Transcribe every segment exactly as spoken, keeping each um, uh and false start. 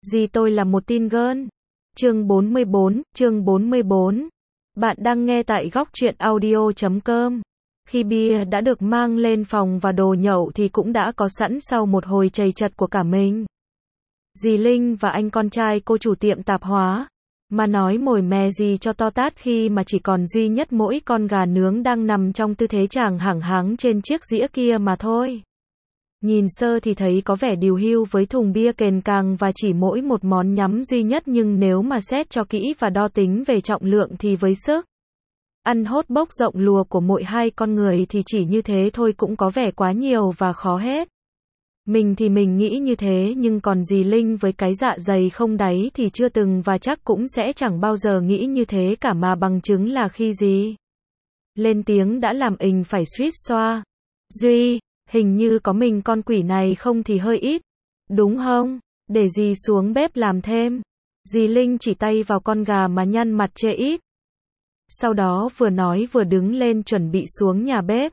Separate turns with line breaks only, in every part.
Gì tôi là một teen girl. Chương bốn mươi bốn, chương bốn mươi bốn. Bạn đang nghe tại góc truyện audio chấm com. Khi bia đã được mang lên phòng và đồ nhậu thì cũng đã có sẵn sau một hồi chầy chật của cả mình. Dì Linh và anh con trai cô chủ tiệm tạp hóa. Mà nói mồi mè gì cho to tát khi mà chỉ còn duy nhất mỗi con gà nướng đang nằm trong tư thế chàng hẳng háng trên chiếc dĩa kia mà thôi. Nhìn sơ thì thấy có vẻ điều hưu với thùng bia kền càng và chỉ mỗi một món nhắm duy nhất, nhưng nếu mà xét cho kỹ và đo tính về trọng lượng thì với sức ăn hốt bốc rộng lùa của mỗi hai con người thì chỉ như thế thôi cũng có vẻ quá nhiều và khó hết. Mình thì mình nghĩ như thế, nhưng còn dì Linh với cái dạ dày không đáy thì chưa từng và chắc cũng sẽ chẳng bao giờ nghĩ như thế cả, mà bằng chứng là khi dì lên tiếng đã làm ình phải suýt xoa. Duy, hình như có mình con quỷ này không thì hơi ít, đúng không? Để dì xuống bếp làm thêm. Dì Linh chỉ tay vào con gà mà nhăn mặt chê ít. Sau đó vừa nói vừa đứng lên chuẩn bị xuống nhà bếp.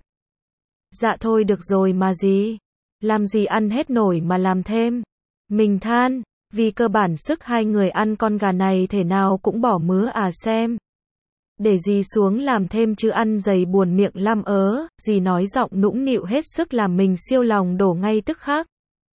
Dạ thôi được rồi mà dì. Làm gì ăn hết nổi mà làm thêm. Mình than, vì cơ bản sức hai người ăn con gà này thể nào cũng bỏ mứa à xem. Để dì xuống làm thêm chứ ăn dày buồn miệng lăm ớ, dì nói giọng nũng nịu hết sức làm mình siêu lòng đổ ngay tức khắc.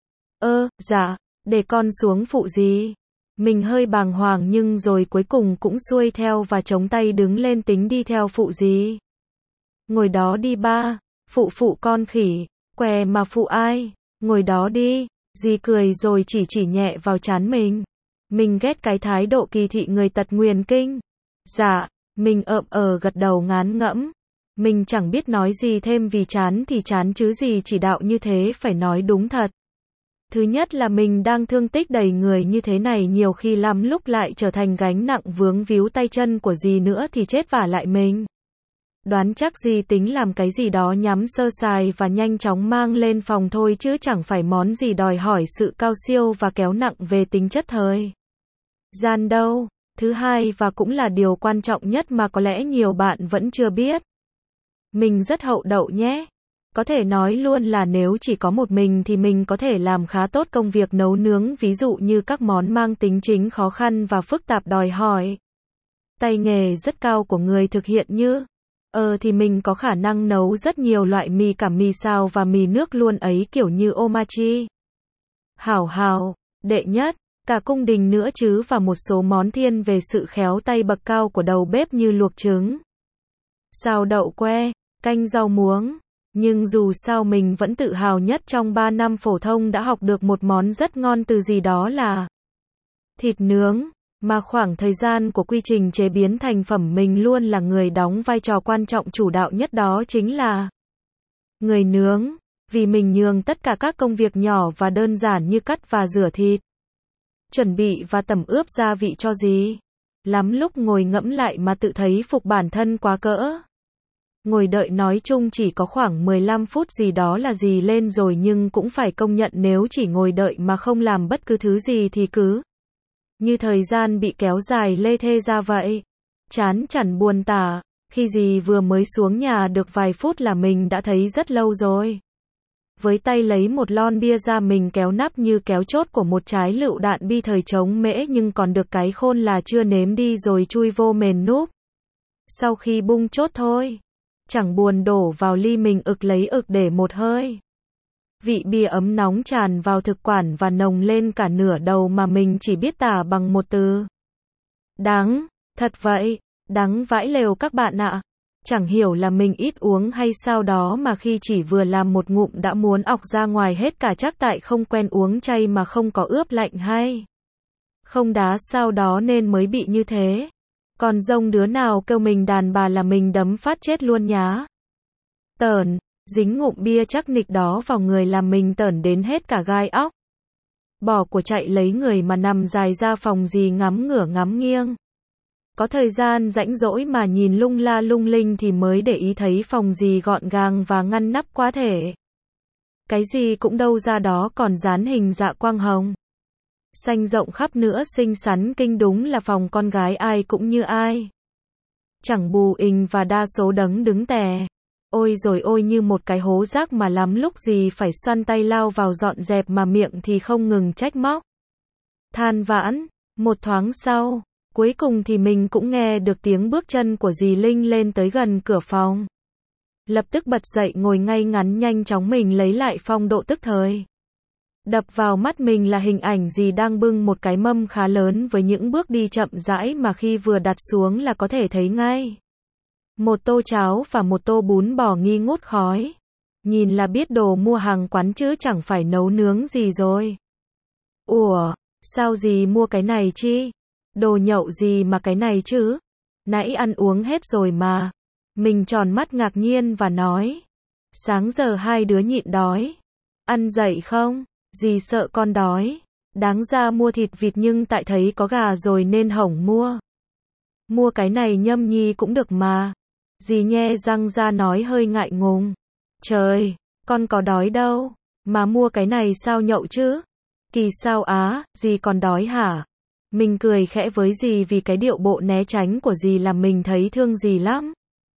Ơ, dạ, để con xuống phụ dì. Mình hơi bàng hoàng nhưng rồi cuối cùng cũng xuôi theo và chống tay đứng lên tính đi theo phụ dì. Ngồi đó đi ba, phụ phụ con khỉ, què mà phụ ai, ngồi đó đi, dì cười rồi chỉ chỉ nhẹ vào trán mình. Mình ghét cái thái độ kỳ thị người tật nguyền kinh. Dạ. Mình ợm ờ gật đầu ngán ngẫm. Mình chẳng biết nói gì thêm vì chán thì chán chứ gì chỉ đạo như thế phải nói đúng thật. Thứ nhất là mình đang thương tích đầy người như thế này nhiều khi lắm lúc lại trở thành gánh nặng vướng víu tay chân của dì nữa thì chết vả lại mình. Đoán chắc dì tính làm cái gì đó nhắm sơ sài và nhanh chóng mang lên phòng thôi chứ chẳng phải món gì đòi hỏi sự cao siêu và kéo nặng về tính chất thời gian đâu. Thứ hai và cũng là điều quan trọng nhất mà có lẽ nhiều bạn vẫn chưa biết. Mình rất hậu đậu nhé. Có thể nói luôn là nếu chỉ có một mình thì mình có thể làm khá tốt công việc nấu nướng, ví dụ như các món mang tính chính khó khăn và phức tạp đòi hỏi tay nghề rất cao của người thực hiện như Ờ thì mình có khả năng nấu rất nhiều loại mì, cả mì xào và mì nước luôn ấy, kiểu như omachi, hảo hảo, đệ nhất, cả cung đình nữa chứ, và một số món thiên về sự khéo tay bậc cao của đầu bếp như luộc trứng, xào đậu que, canh rau muống. Nhưng dù sao mình vẫn tự hào nhất trong ba năm phổ thông đã học được một món rất ngon từ gì đó là thịt nướng, mà khoảng thời gian của quy trình chế biến thành phẩm mình luôn là người đóng vai trò quan trọng chủ đạo nhất, đó chính là người nướng, vì mình nhường tất cả các công việc nhỏ và đơn giản như cắt và rửa thịt, chuẩn bị và tẩm ướp gia vị cho dì. Lắm lúc ngồi ngẫm lại mà tự thấy phục bản thân quá cỡ. Ngồi đợi nói chung chỉ có khoảng mười lăm phút gì đó là dì lên rồi, nhưng cũng phải công nhận nếu chỉ ngồi đợi mà không làm bất cứ thứ gì thì cứ như thời gian bị kéo dài lê thê ra vậy. Chán chản buồn tả, khi dì vừa mới xuống nhà được vài phút là mình đã thấy rất lâu rồi. Với tay lấy một lon bia ra, mình kéo nắp như kéo chốt của một trái lựu đạn bi thời chống mễ, nhưng còn được cái khôn là chưa nếm đi rồi chui vô mền núp. Sau khi bung chốt thôi, chẳng buồn đổ vào ly, mình ực lấy ực để một hơi. Vị bia ấm nóng tràn vào thực quản và nồng lên cả nửa đầu mà mình chỉ biết tả bằng một từ: đắng. Thật vậy, đắng vãi lều các bạn ạ. Chẳng hiểu là mình ít uống hay sao đó mà khi chỉ vừa làm một ngụm đã muốn ọc ra ngoài hết cả, chắc tại không quen uống chay mà không có ướp lạnh hay không đá sao đó nên mới bị như thế. Còn rông đứa nào kêu mình đàn bà là mình đấm phát chết luôn nhá. Tởn, dính ngụm bia chắc nịch đó vào người làm mình tởn đến hết cả gai óc. Bỏ của chạy lấy người mà nằm dài ra phòng dì ngắm ngửa ngắm nghiêng. Có thời gian rãnh rỗi mà nhìn lung la lung linh thì mới để ý thấy phòng dì gọn gàng và ngăn nắp quá thể. Cái gì cũng đâu ra đó, còn dán hình dạ quang hồng xanh rộng khắp nữa, xinh xắn kinh, đúng là phòng con gái ai cũng như ai. Chẳng bù ình và đa số đấng đứng tè. Ôi rồi ôi, như một cái hố rác mà lắm lúc gì phải xoăn tay lao vào dọn dẹp mà miệng thì không ngừng trách móc. than vãn. Một thoáng sau, cuối cùng thì mình cũng nghe được tiếng bước chân của dì Linh lên tới gần cửa phòng. Lập tức bật dậy ngồi ngay ngắn, nhanh chóng mình lấy lại phong độ tức thời. Đập vào mắt mình là hình ảnh dì đang bưng một cái mâm khá lớn với những bước đi chậm rãi mà khi vừa đặt xuống là có thể thấy ngay. Một tô cháo và một tô bún bò nghi ngút khói. Nhìn là biết đồ mua hàng quán chứ chẳng phải nấu nướng gì rồi. Ủa, sao dì mua cái này chi? Đồ nhậu gì mà cái này chứ? Nãy ăn uống hết rồi mà. Mình tròn mắt ngạc nhiên và nói. Sáng giờ hai đứa nhịn đói. Ăn dậy không? Dì sợ con đói. Đáng ra mua thịt vịt nhưng tại thấy có gà rồi nên hỏng mua. Mua cái này nhâm nhi cũng được mà. Dì nhe răng ra nói hơi ngại ngùng. Trời, con có đói đâu. Mà mua cái này sao nhậu chứ? Kỳ sao á, dì còn đói hả? Mình cười khẽ với dì vì cái điệu bộ né tránh của dì làm mình thấy thương dì lắm.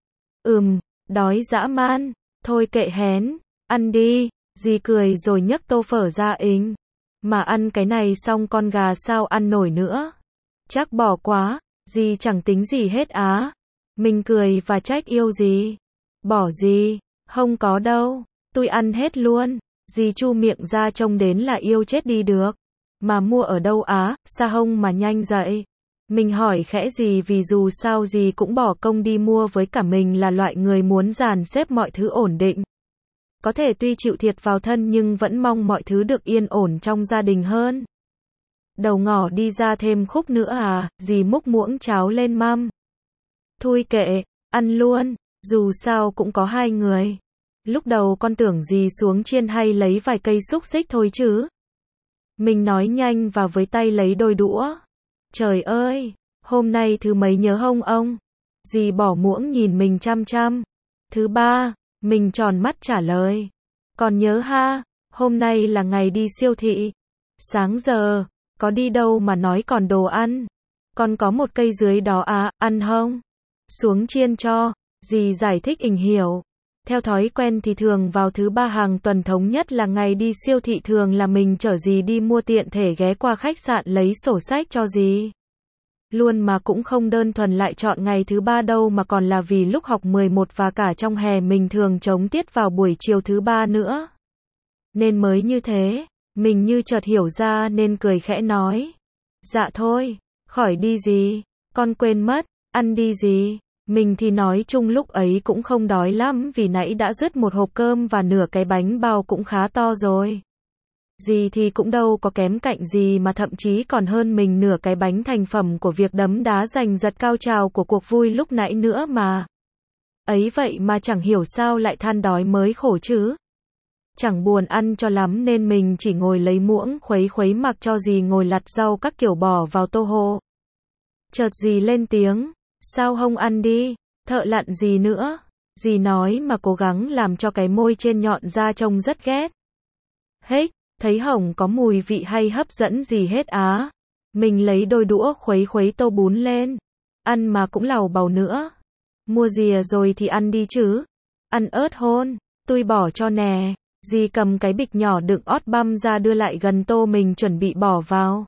Ừm, đói dã man. Thôi kệ hén, ăn đi. Dì cười rồi nhấc tô phở ra ính. Mà ăn cái này xong con gà sao ăn nổi nữa? Chắc bỏ quá, dì chẳng tính gì hết á. Mình cười và trách yêu dì. Bỏ gì? Không có đâu. Tôi ăn hết luôn. Dì chu miệng ra trông đến là yêu chết đi được. Mà mua ở đâu á, xa hông mà nhanh dậy. Mình hỏi khẽ dì vì dù sao dì cũng bỏ công đi mua với cả mình là loại người muốn dàn xếp mọi thứ ổn định. Có thể tuy chịu thiệt vào thân nhưng vẫn mong mọi thứ được yên ổn trong gia đình hơn. Đầu ngỏ đi ra thêm khúc nữa à, dì múc muỗng cháo lên mâm. Thôi kệ, ăn luôn, dù sao cũng có hai người. Lúc đầu con tưởng dì xuống chiên hay lấy vài cây xúc xích thôi chứ. Mình nói nhanh và với tay lấy đôi đũa. Trời ơi, hôm nay thứ mấy nhớ hông ông? Dì bỏ muỗng nhìn mình chăm chăm. Thứ ba, mình tròn mắt trả lời. Còn nhớ ha, hôm nay là ngày đi siêu thị. Sáng giờ, có đi đâu mà nói còn đồ ăn. Còn có một cây dưới đó à, ăn không? Xuống chiên cho, dì giải thích ình hiểu. Theo thói quen thì thường vào thứ ba hàng tuần thống nhất là ngày đi siêu thị thường là mình chở dì đi mua tiện thể ghé qua khách sạn lấy sổ sách cho dì. Luôn mà cũng không đơn thuần lại chọn ngày thứ ba đâu mà còn là vì lúc học mười một và cả trong hè mình thường trống tiết vào buổi chiều thứ ba nữa. Nên mới như thế, mình như chợt hiểu ra nên cười khẽ nói. Dạ thôi, khỏi đi dì, con quên mất, ăn đi dì. Mình thì nói chung lúc ấy cũng không đói lắm vì nãy đã dứt một hộp cơm và nửa cái bánh bao cũng khá to rồi. Dì thì cũng đâu có kém cạnh gì mà thậm chí còn hơn mình nửa cái bánh thành phẩm của việc đấm đá giành giật cao trào của cuộc vui lúc nãy nữa mà. Ấy vậy mà chẳng hiểu sao lại than đói mới khổ chứ. Chẳng buồn ăn cho lắm nên mình chỉ ngồi lấy muỗng khuấy khuấy mặc cho dì ngồi lặt rau các kiểu bỏ vào tô hồ. Chợt dì lên tiếng. Sao không ăn đi, thợ lặn gì nữa, dì nói mà cố gắng làm cho cái môi trên nhọn ra trông rất ghét. Hết, thấy hổng có mùi vị hay hấp dẫn gì hết á. Mình lấy đôi đũa khuấy khuấy tô bún lên, ăn mà cũng làu bầu nữa. Mua dìa rồi thì ăn đi chứ, ăn ớt hôn, tôi bỏ cho nè. Dì cầm cái bịch nhỏ đựng ót băm ra đưa lại gần tô mình chuẩn bị bỏ vào.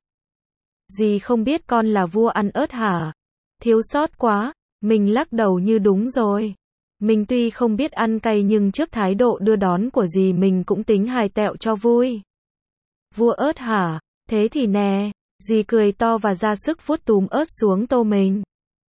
Dì không biết con là vua ăn ớt hả? Thiếu sót quá, mình lắc đầu như đúng rồi. Mình tuy không biết ăn cay nhưng trước thái độ đưa đón của dì mình cũng tính hài tẹo cho vui. Vua ớt hả? Thế thì nè, dì cười to và ra sức vuốt túm ớt xuống tô mình.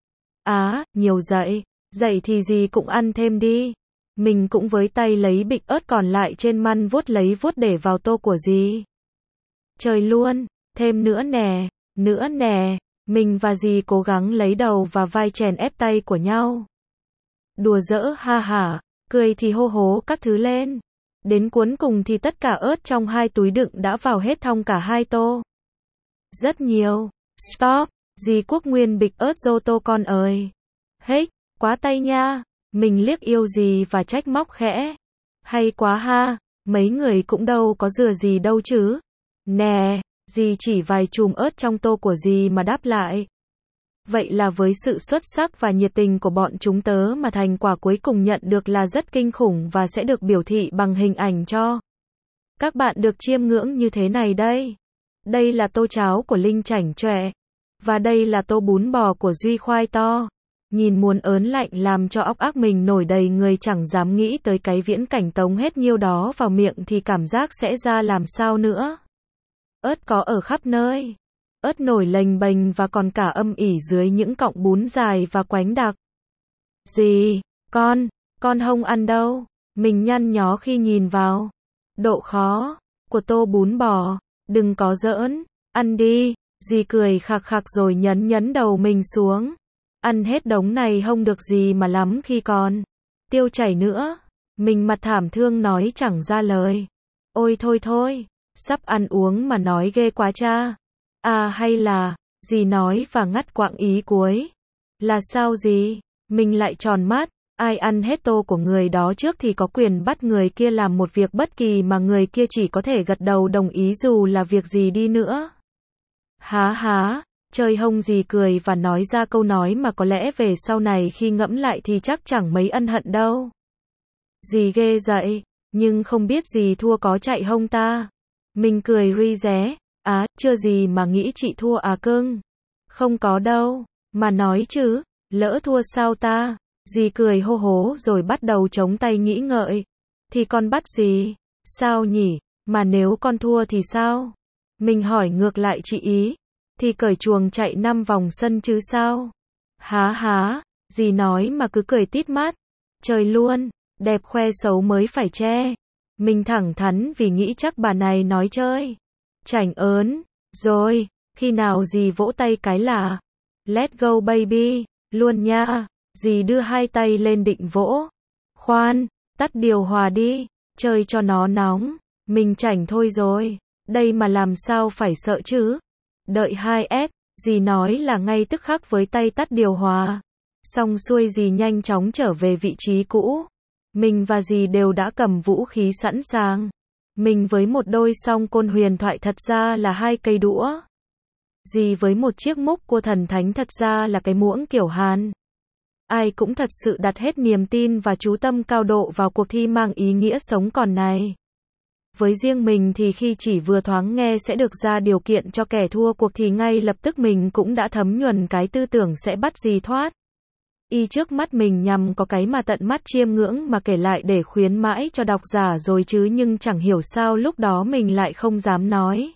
Á, nhiều dậy, dậy thì dì cũng ăn thêm đi. Mình cũng với tay lấy bịch ớt còn lại trên măn vuốt lấy vuốt để vào tô của dì. Trời luôn, thêm nữa nè, nữa nè. Mình và dì cố gắng lấy đầu và vai chèn ép tay của nhau. Đùa giỡn ha hả, cười thì hô hố các thứ lên. Đến cuối cùng thì tất cả ớt trong hai túi đựng đã vào hết thong cả hai tô. Rất nhiều. Stop, dì Quốc Nguyên bịch ớt dô tô con ơi. Hết, quá tay nha. Mình liếc yêu dì và trách móc khẽ. Hay quá ha, mấy người cũng đâu có dừa gì đâu chứ. Nè. Dì chỉ vài chùm ớt trong tô của dì mà đáp lại. Vậy là với sự xuất sắc và nhiệt tình của bọn chúng tớ mà thành quả cuối cùng nhận được là rất kinh khủng và sẽ được biểu thị bằng hình ảnh cho các bạn được chiêm ngưỡng như thế này đây. Đây là tô cháo của Linh chảnh chọe. Và đây là tô bún bò của Duy khoai to. Nhìn muốn ớn lạnh làm cho óc ác mình nổi đầy người, chẳng dám nghĩ tới cái viễn cảnh tống hết nhiêu đó vào miệng thì cảm giác sẽ ra làm sao nữa. Ớt có ở khắp nơi. Ớt nổi lềnh bềnh và còn cả âm ỉ dưới những cọng bún dài và quánh đặc. Gì? Con, con không ăn đâu. Mình nhăn nhó khi nhìn vào. Độ khó của tô bún bò. Đừng có giỡn, ăn đi. Dì cười khạc khạc rồi nhấn nhấn đầu mình xuống. Ăn hết đống này không được gì mà lắm khi còn tiêu chảy nữa. Mình mặt thảm thương nói chẳng ra lời. Ôi thôi thôi, sắp ăn uống mà nói ghê quá cha. À hay là, dì nói và ngắt quãng ý cuối. Là sao dì? Mình lại tròn mắt. Ai ăn hết tô của người đó trước thì có quyền bắt người kia làm một việc bất kỳ mà người kia chỉ có thể gật đầu đồng ý dù là việc gì đi nữa. Há há, chơi hông. Dì cười và nói ra câu nói mà có lẽ về sau này khi ngẫm lại thì chắc chẳng mấy ân hận đâu. Dì ghê dậy, nhưng không biết dì thua có chạy hông ta? Mình cười ri ré. Á, chưa gì mà nghĩ chị thua à cưng? Không có đâu, mà nói chứ, lỡ thua sao ta? Dì cười hô hố rồi bắt đầu chống tay nghĩ ngợi. Thì con bắt gì? Sao nhỉ? Mà nếu con thua thì sao? Mình hỏi ngược lại chị ý. Thì cởi chuồng chạy năm vòng sân chứ sao? Há há, dì nói mà cứ cười tít mắt. Trời luôn, đẹp khoe xấu mới phải che. Mình thẳng thắn vì nghĩ chắc bà này nói chơi. Chảnh ớn, rồi, khi nào dì vỗ tay cái là Let's go baby, luôn nha. Dì đưa hai tay lên định vỗ. Khoan, tắt điều hòa đi, chơi cho nó nóng. Mình chảnh thôi rồi, đây mà làm sao phải sợ chứ. Đợi hai s, dì nói là ngay tức khắc với tay tắt điều hòa. Xong xuôi dì nhanh chóng trở về vị trí cũ. Mình và dì đều đã cầm vũ khí sẵn sàng. Mình với một đôi song côn huyền thoại thật ra là hai cây đũa. Dì với một chiếc múc cua thần thánh thật ra là cái muỗng kiểu Hàn. Ai cũng thật sự đặt hết niềm tin và chú tâm cao độ vào cuộc thi mang ý nghĩa sống còn này. Với riêng mình thì khi chỉ vừa thoáng nghe sẽ được ra điều kiện cho kẻ thua cuộc thì ngay lập tức mình cũng đã thấm nhuần cái tư tưởng sẽ bắt dì thoát. Y trước mắt mình nhằm có cái mà tận mắt chiêm ngưỡng mà kể lại để khuyến mãi cho độc giả rồi chứ, nhưng chẳng hiểu sao lúc đó mình lại không dám nói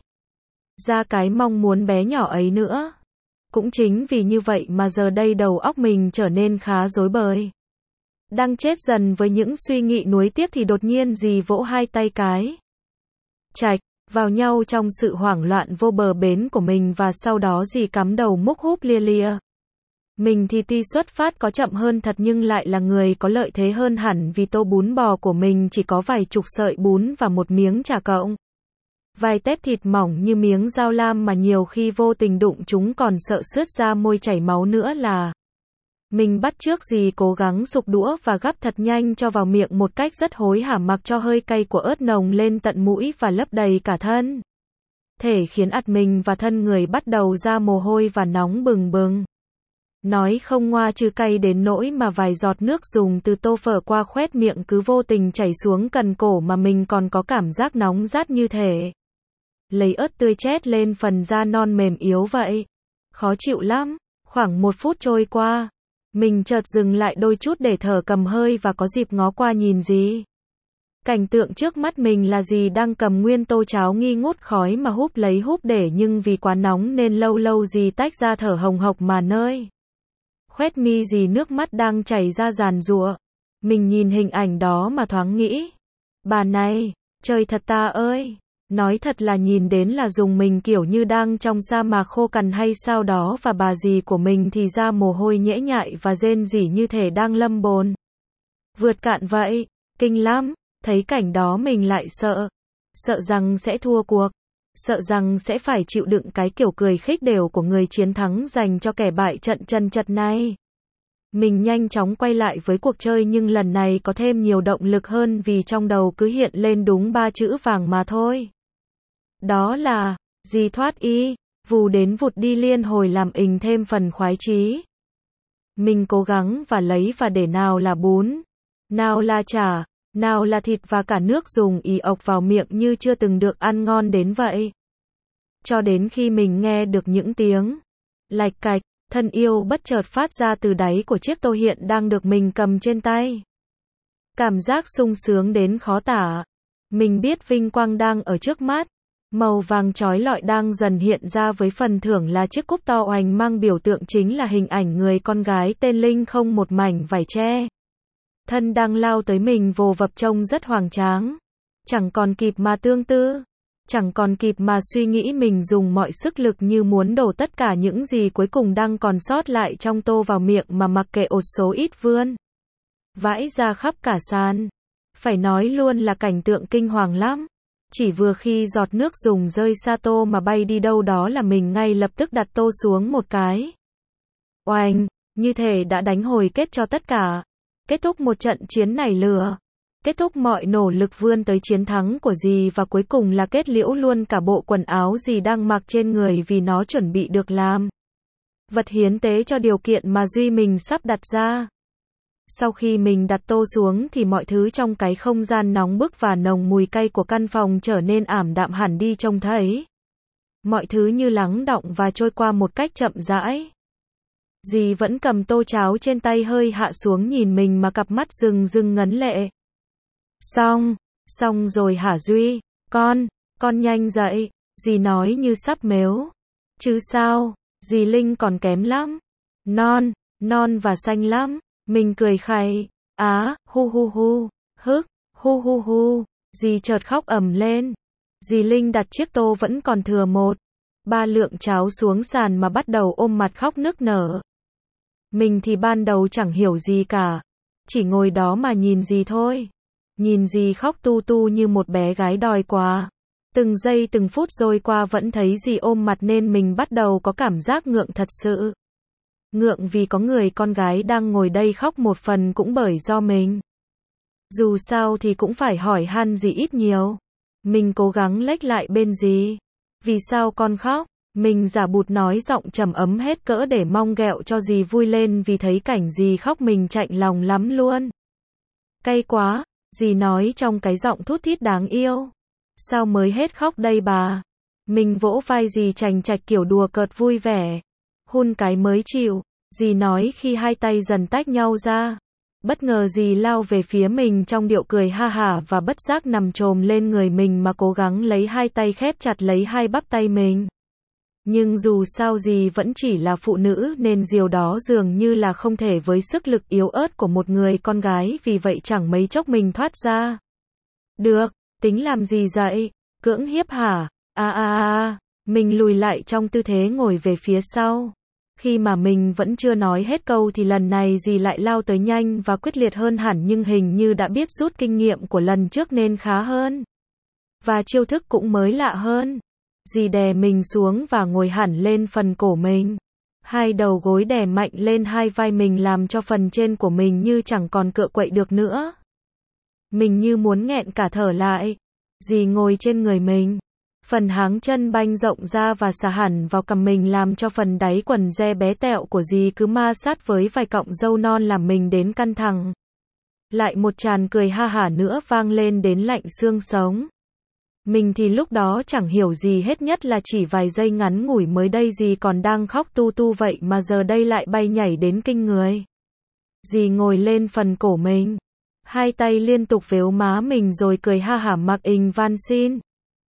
ra cái mong muốn bé nhỏ ấy nữa. Cũng chính vì như vậy mà giờ đây đầu óc mình trở nên khá rối bời. Đang chết dần với những suy nghĩ nuối tiếc thì đột nhiên dì vỗ hai tay cái chạch vào nhau trong sự hoảng loạn vô bờ bến của mình, và sau đó dì cắm đầu múc húp lia lia. Mình thì tuy xuất phát có chậm hơn thật nhưng lại là người có lợi thế hơn hẳn, vì tô bún bò của mình chỉ có vài chục sợi bún và một miếng chả cộng vài tép thịt mỏng như miếng dao lam mà nhiều khi vô tình đụng chúng còn sợ sướt ra môi chảy máu nữa là. Mình bắt chước dì cố gắng sục đũa và gắp thật nhanh cho vào miệng một cách rất hối hả, mặc cho hơi cay của ớt nồng lên tận mũi và lấp đầy cả thân thể, khiến ạt mình và thân người bắt đầu ra mồ hôi và nóng bừng bừng. Nói không ngoa chứ cay đến nỗi mà vài giọt nước dùng từ tô phở qua khoét miệng cứ vô tình chảy xuống cần cổ, mà mình còn có cảm giác nóng rát như thể lấy ớt tươi chét lên phần da non mềm yếu vậy. Khó chịu lắm. Khoảng một phút trôi qua, mình chợt dừng lại đôi chút để thở cầm hơi và có dịp ngó qua nhìn dì. Cảnh tượng trước mắt mình là dì đang cầm nguyên tô cháo nghi ngút khói mà húp lấy húp để, nhưng vì quá nóng nên lâu lâu dì tách ra thở hồng hộc mà nơi khoét mi dì nước mắt đang chảy ra giàn giụa. Mình nhìn hình ảnh đó mà thoáng nghĩ, bà này, trời thật ta ơi. Nói thật là nhìn đến là dùng mình, kiểu như đang trong sa mạc khô cằn hay sao đó, và bà dì của mình thì ra mồ hôi nhễ nhại và rên rỉ như thể đang lâm bồn vượt cạn vậy. Kinh lắm. Thấy cảnh đó mình lại sợ. Sợ rằng sẽ thua cuộc. Sợ rằng sẽ phải chịu đựng cái kiểu cười khích đều của người chiến thắng dành cho kẻ bại trận chân chật này. Mình nhanh chóng quay lại với cuộc chơi, nhưng lần này có thêm nhiều động lực hơn vì trong đầu cứ hiện lên đúng ba chữ vàng mà thôi. Đó là, dì thoát y, vù đến vụt đi liên hồi làm ình thêm phần khoái chí. Mình cố gắng và lấy và để nào là bún, nào là chả, nào là thịt và cả nước dùng ì ộc vào miệng như chưa từng được ăn ngon đến vậy. cho đến khi mình nghe được những tiếng lạch cạch, thân yêu bất chợt phát ra từ đáy của chiếc tô hiện đang được mình cầm trên tay. Cảm giác sung sướng đến khó tả. Mình biết vinh quang đang ở trước mắt. Màu vàng chói lọi đang dần hiện ra với phần thưởng là chiếc cúp to oành mang biểu tượng chính là hình ảnh người con gái tên Linh không một mảnh vải che. Thân đang lao tới mình vồ vập trông rất hoành tráng. Chẳng còn kịp mà tương tư. Chẳng còn kịp mà suy nghĩ, mình dùng mọi sức lực như muốn đổ tất cả những gì cuối cùng đang còn sót lại trong tô vào miệng mà mặc kệ ột số ít vươn vãi ra khắp cả sàn. Phải nói luôn là cảnh tượng kinh hoàng lắm. Chỉ vừa khi giọt nước dùng rơi xa tô mà bay đi đâu đó là mình ngay lập tức đặt tô xuống một cái. Oanh, như thể đã đánh hồi kết cho tất cả. Kết thúc một trận chiến nảy lửa. Kết thúc mọi nỗ lực vươn tới chiến thắng của dì, và cuối cùng là kết liễu luôn cả bộ quần áo dì đang mặc trên người vì nó chuẩn bị được làm vật hiến tế cho điều kiện mà Duy mình sắp đặt ra. Sau khi mình đặt tô xuống thì mọi thứ trong cái không gian nóng bức và nồng mùi cay của căn phòng trở nên ảm đạm hẳn đi, trông thấy mọi thứ như lắng đọng và trôi qua một cách chậm rãi. Dì vẫn cầm tô cháo trên tay hơi hạ xuống nhìn mình mà cặp mắt rừng rừng ngấn lệ. Xong, xong rồi hả Duy, con, con nhanh dậy, dì nói như sắp mếu. Chứ sao, dì Linh còn kém lắm. Non, non và xanh lắm. Mình cười khẩy, á, hu hu hu, hức, hu hu hu, dì chợt khóc ầm lên. Dì Linh đặt chiếc tô vẫn còn thừa một, ba lượng cháo xuống sàn mà bắt đầu ôm mặt khóc nức nở. Mình thì ban đầu chẳng hiểu gì cả, chỉ ngồi đó mà nhìn dì thôi. Nhìn dì khóc tu tu như một bé gái đòi quà. Từng giây từng phút trôi qua vẫn thấy dì ôm mặt nên mình bắt đầu có cảm giác ngượng thật sự. Ngượng vì có người con gái đang ngồi đây khóc, một phần cũng bởi do mình. Dù sao thì cũng phải hỏi han dì ít nhiều. Mình cố gắng lếch lại bên dì. Vì sao con khóc? Mình giả bụt nói giọng trầm ấm hết cỡ để mong ghẹo cho dì vui lên, vì thấy cảnh dì khóc mình chạnh lòng lắm luôn. Cay quá, dì nói trong cái giọng thút thít đáng yêu. Sao mới hết khóc đây bà? Mình vỗ vai dì chành chạch kiểu đùa cợt vui vẻ. Hun cái mới chịu, dì nói khi hai tay dần tách nhau ra. Bất ngờ dì lao về phía mình trong điệu cười ha hả và bất giác nằm chồm lên người mình mà cố gắng lấy hai tay khép chặt lấy hai bắp tay mình. Nhưng dù sao dì vẫn chỉ là phụ nữ nên điều đó dường như là không thể với sức lực yếu ớt của một người con gái, vì vậy chẳng mấy chốc mình thoát ra. Được, tính làm gì dậy? Cưỡng hiếp hả? À à à, mình lùi lại trong tư thế ngồi về phía sau. Khi mà mình vẫn chưa nói hết câu thì lần này dì lại lao tới nhanh và quyết liệt hơn hẳn, nhưng hình như đã biết rút kinh nghiệm của lần trước nên khá hơn. Và chiêu thức cũng mới lạ hơn. Dì đè mình xuống và ngồi hẳn lên phần cổ mình. Hai đầu gối đè mạnh lên hai vai mình làm cho phần trên của mình như chẳng còn cựa quậy được nữa. Mình như muốn nghẹn cả thở lại. Dì ngồi trên người mình. Phần háng chân banh rộng ra và xà hẳn vào cằm mình làm cho phần đáy quần re bé tẹo của dì cứ ma sát với vài cọng râu non làm mình đến căng thẳng. Lại một tràn cười ha hả nữa vang lên đến lạnh xương sống. Mình thì lúc đó chẳng hiểu gì hết, nhất là chỉ vài giây ngắn ngủi mới đây dì còn đang khóc tu tu vậy mà giờ đây lại bay nhảy đến kinh người. Dì ngồi lên phần cổ mình. Hai tay liên tục véo má mình rồi cười ha hả mặc ình van xin.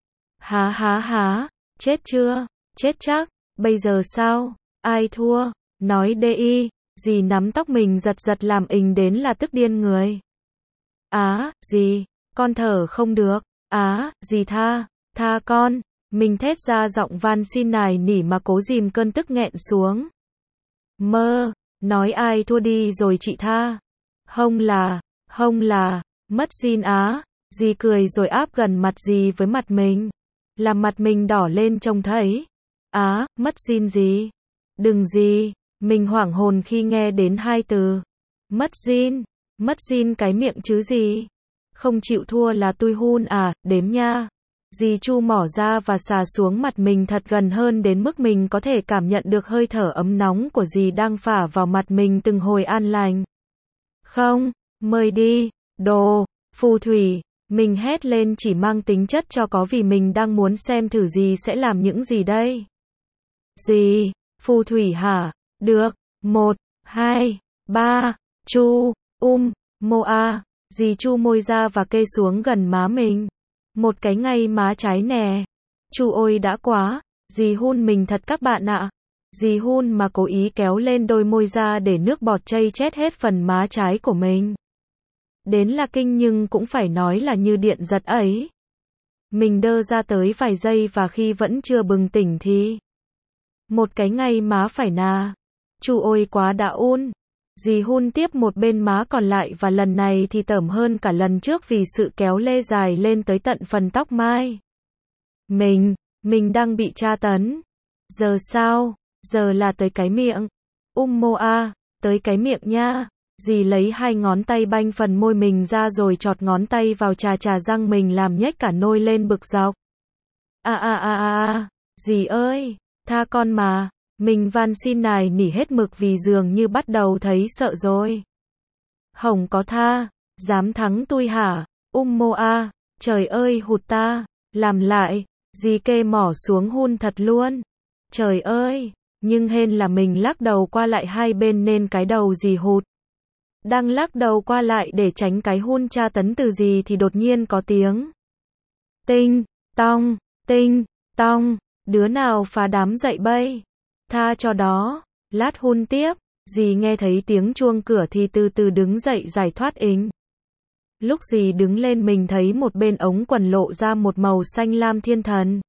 Há há há, chết chưa, chết chắc, bây giờ sao, ai thua, nói đi, dì nắm tóc mình giật giật làm ình đến là tức điên người. Á, dì, con thở không được, á, dì tha, tha con, mình thét ra giọng van xin nài nỉ mà cố dìm cơn tức nghẹn xuống. Mơ, nói ai thua đi rồi chị tha. Hông là, hông là, mất xin á, dì cười rồi áp gần mặt dì với mặt mình. Làm mặt mình đỏ lên trông thấy. Á, mất xin gì? Đừng gì. Mình hoảng hồn khi nghe đến hai từ. Mất xin. Mất xin cái miệng chứ gì? Không chịu thua là tui hun à, đếm nha. Dì chu mỏ ra và xà xuống mặt mình thật gần hơn đến mức mình có thể cảm nhận được hơi thở ấm nóng của dì đang phả vào mặt mình từng hồi an lành. Không, mời đi, đồ, phù thủy. Mình hét lên chỉ mang tính chất cho có vì mình đang muốn xem thử dì sẽ làm những gì đây. Dì, phù thủy hả? Được, một, hai, ba, chu, um, moa, dì chu môi ra và kê xuống gần má mình. Một cái ngay má trái nè. Chu ôi đã quá, dì hun mình thật các bạn ạ. Dì hun mà cố ý kéo lên đôi môi ra để nước bọt chây chết hết phần má trái của mình. Đến là kinh nhưng cũng phải nói là như điện giật ấy. Mình đơ ra tới vài giây và khi vẫn chưa bừng tỉnh thì một cái ngay má phải nà. Chu ôi quá đã un. Dì hun tiếp một bên má còn lại và lần này thì tởm hơn cả lần trước vì sự kéo lê dài lên tới tận phần tóc mai. Mình, mình đang bị tra tấn. Giờ sao? Giờ là tới cái miệng. Um moa, tới cái miệng nha. Dì lấy hai ngón tay banh phần môi mình ra rồi chọt ngón tay vào trà trà răng mình làm nhếch cả nôi lên bực dọc. À à à à à, dì ơi, tha con mà. Mình van xin nài nỉ hết mực vì dường như bắt đầu thấy sợ rồi. Hồng có tha, dám thắng tui hả? Um moa, trời ơi hụt ta, làm lại, dì kê mỏ xuống hun thật luôn. Trời ơi, nhưng hên là mình lắc đầu qua lại hai bên nên cái đầu dì hụt. Đang lắc đầu qua lại để tránh cái hun tra tấn từ dì thì đột nhiên có tiếng. Tinh, tong, tinh, tong, đứa nào phá đám dậy bây? Tha cho đó, lát hun tiếp, dì nghe thấy tiếng chuông cửa thì từ từ đứng dậy giải thoát ính. Lúc dì đứng lên mình thấy một bên ống quần lộ ra một màu xanh lam thiên thần.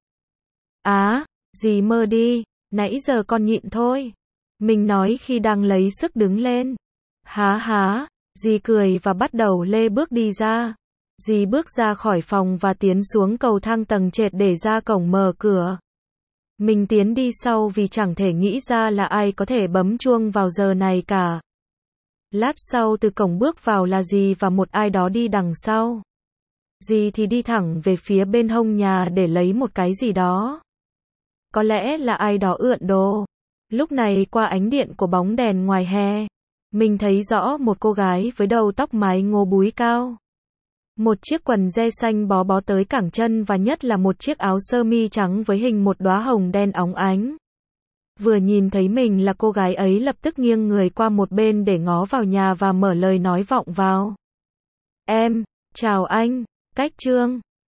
Á, dì mơ đi, nãy giờ con nhịn thôi. Mình nói khi đang lấy sức đứng lên. Há há, dì cười và bắt đầu lê bước đi ra. Dì bước ra khỏi phòng và tiến xuống cầu thang tầng trệt để ra cổng mở cửa. Mình tiến đi sau vì chẳng thể nghĩ ra là ai có thể bấm chuông vào giờ này cả. Lát sau từ cổng bước vào là dì và một ai đó đi đằng sau. Dì thì đi thẳng về phía bên hông nhà để lấy một cái gì đó. Có lẽ là ai đó ượn đồ. Lúc này qua ánh điện của bóng đèn ngoài hè, mình thấy rõ một cô gái với đầu tóc mái ngô búi cao. Một chiếc quần jean xanh bó bó tới cẳng chân và nhất là một chiếc áo sơ mi trắng với hình một đóa hồng đen óng ánh. Vừa nhìn thấy mình là cô gái ấy lập tức nghiêng người qua một bên để ngó vào nhà và mở lời nói vọng vào. Em, chào anh, Cách Trương.